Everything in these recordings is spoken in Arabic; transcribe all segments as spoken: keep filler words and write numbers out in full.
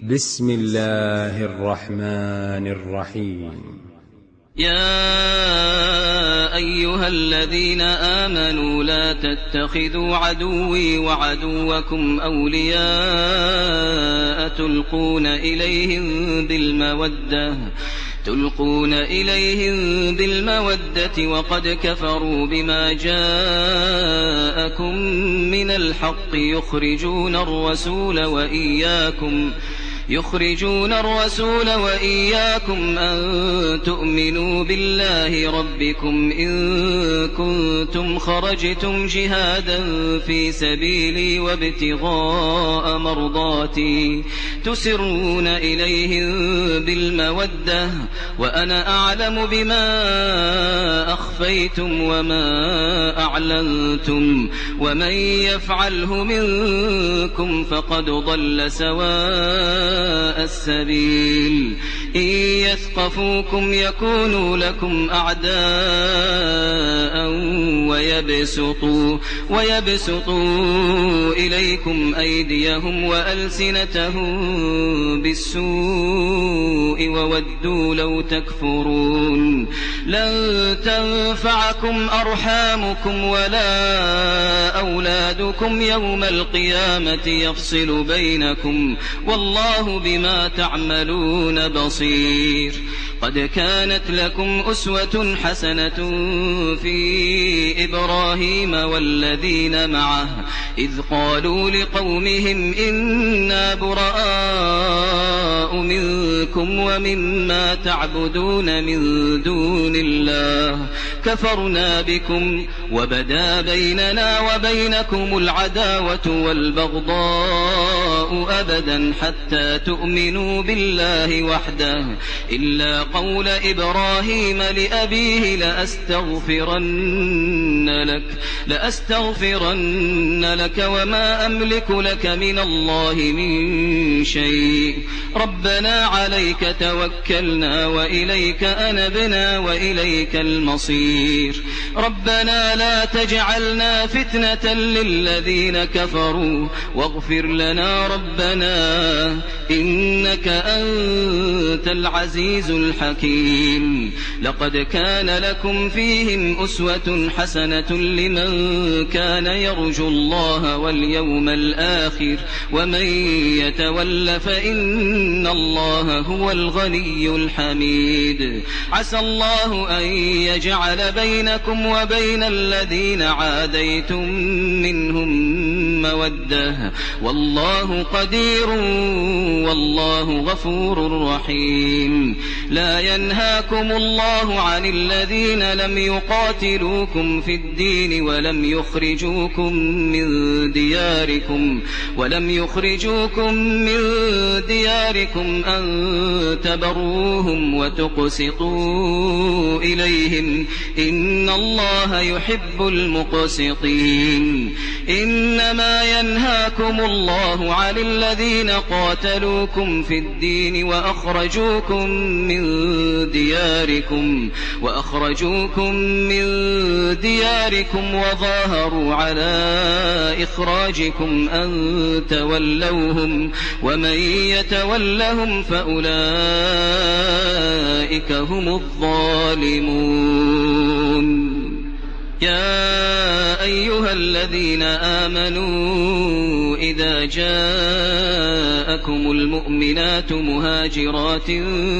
بسم الله الرحمن الرحيم. يا أيها الذين آمنوا لا تتخذوا عدوي وعدوكم أولياء تلقون إليهم بالمودة تلقون إليهم بالمودة وقد كفروا بما جاءكم من الحق يخرجون الرسول وإياكم يخرجون الرسول وإياكم أن تؤمنوا بالله ربكم إن كنتم خرجتم جهادا في سبيلي وابتغاء مرضاتي تسرون إليهم بالمودة وأنا أعلم بما أخفيتم وما أعلنتم ومن يفعله منكم فقد ضل سواء السبيل. إن يثقفوكم يكونوا لكم أعداء ويبسطوا, ويبسطوا إليكم أيديهم وألسنتهم بالسوء وودوا لو تكفرون. لن تنفعكم أرحامكم ولا أولادكم يوم القيامة يفصل بينكم والله بما تعملون بصير. قد كانت لكم أسوة حسنة في إبراهيم والذين معه إذ قالوا لقومهم إنا براء منكم ومما تعبدون من دون الله كفرنا بكم وبدا بيننا وبينكم العداوة والبغضاء أبدا حتى تؤمنوا بالله وحده إلا قول إبراهيم لأبيه لأستغفرن لك, لأستغفرن لك وما أملك لك من الله من شيء. ربنا عليك توكلنا وإليك أنبنا وإليك المصير. ربنا لا تجعلنا فتنة للذين كفروا واغفر لنا ربنا إنك أنت العزيز الحكيم. لقد كان لكم فيهم أسوة حسنة لمن كان يرجو الله واليوم الآخر ومن يتول فإن الله هو الغني الحميد. عسى الله أن يجعل بينكم وبين الذين عاديتم منهم مودة والله قدير والله غفور رحيم. لا ينهاكم الله عن الذين لم يقاتلوكم في الدين ولم يخرجوكم من دياركم ولم يخرجوكم من دياركم أن تبروهم وتقسطوا إليهم إن الله يحب المقسطين. إنما ينهاكم الله عن الذين قاتلوكم في الدين وأخرجوكم من دياركم وأخرجوكم من دياركم وظاهروا على إخراجكم أن تولوهم ومن يتولهم فأولئك هم الظالمون. يا أيها الذين آمنوا إذا جاءكم المؤمنات مهاجرات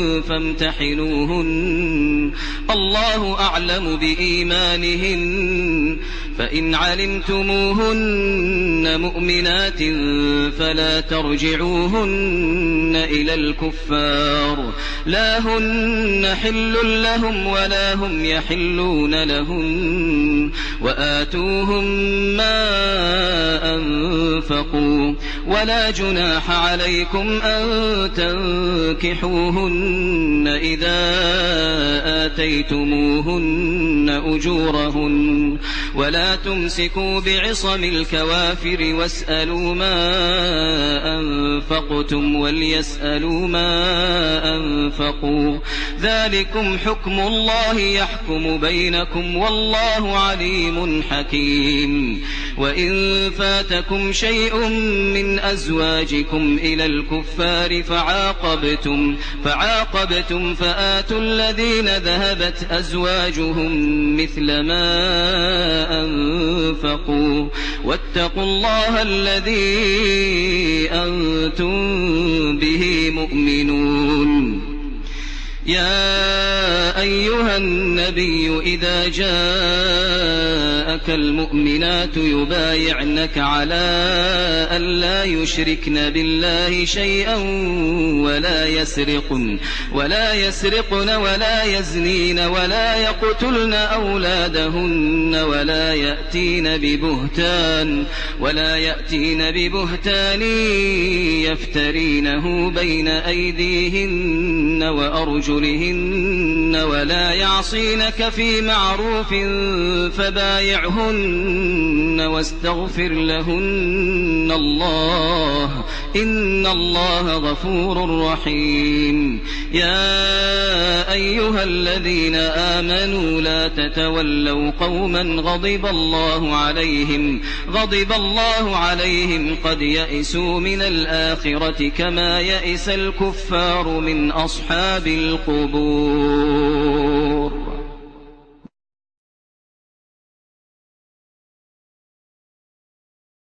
فامتحنوهن الله أعلم بإيمانهن فإن علمتموهن مؤمنات فلا ترجعوهن إلى الكفار لا هن حل لهم ولا هم يحلون لهم وآتوهم ما أنفقوا ولا جناح عليكم أن تنكحوهن إذا آتيتموهن أجورهن ولا تمسكوا بعصم الكوافر واسألوا ما أنفقتم وليسألوا ما أنفقوا ذلكم حكم الله يحكم بينكم والله عليم حكيم. وإن فاتكم شيء من أزواجكم إلى الكفار فعاقبتم, فعاقبتم فآتوا الذين ذهبت أزواجهم مثل ما أنفقوا واتقوا الله الذي أنتم به مؤمنون. يا أيها النبي إذا جاءك المؤمنات يبايعنك على أن لا يشركن بالله شيئا ولا يسرقن ولا يسرقن ولا يزنين ولا يقتلن أولادهن ولا يأتين ببهتان ولا يأتين ببهتان يفترينه بين أيديهن وأرجلهن ولا يعصينك في معروف فبايعهن واستغفر لهن الله إن الله غفور رحيم. يا أيها الذين آمنوا لا تتولوا قوما غضب الله عليهم غضب الله عليهم قد يئسوا من الآخرة كما يئس الكفار من أصحاب القبور.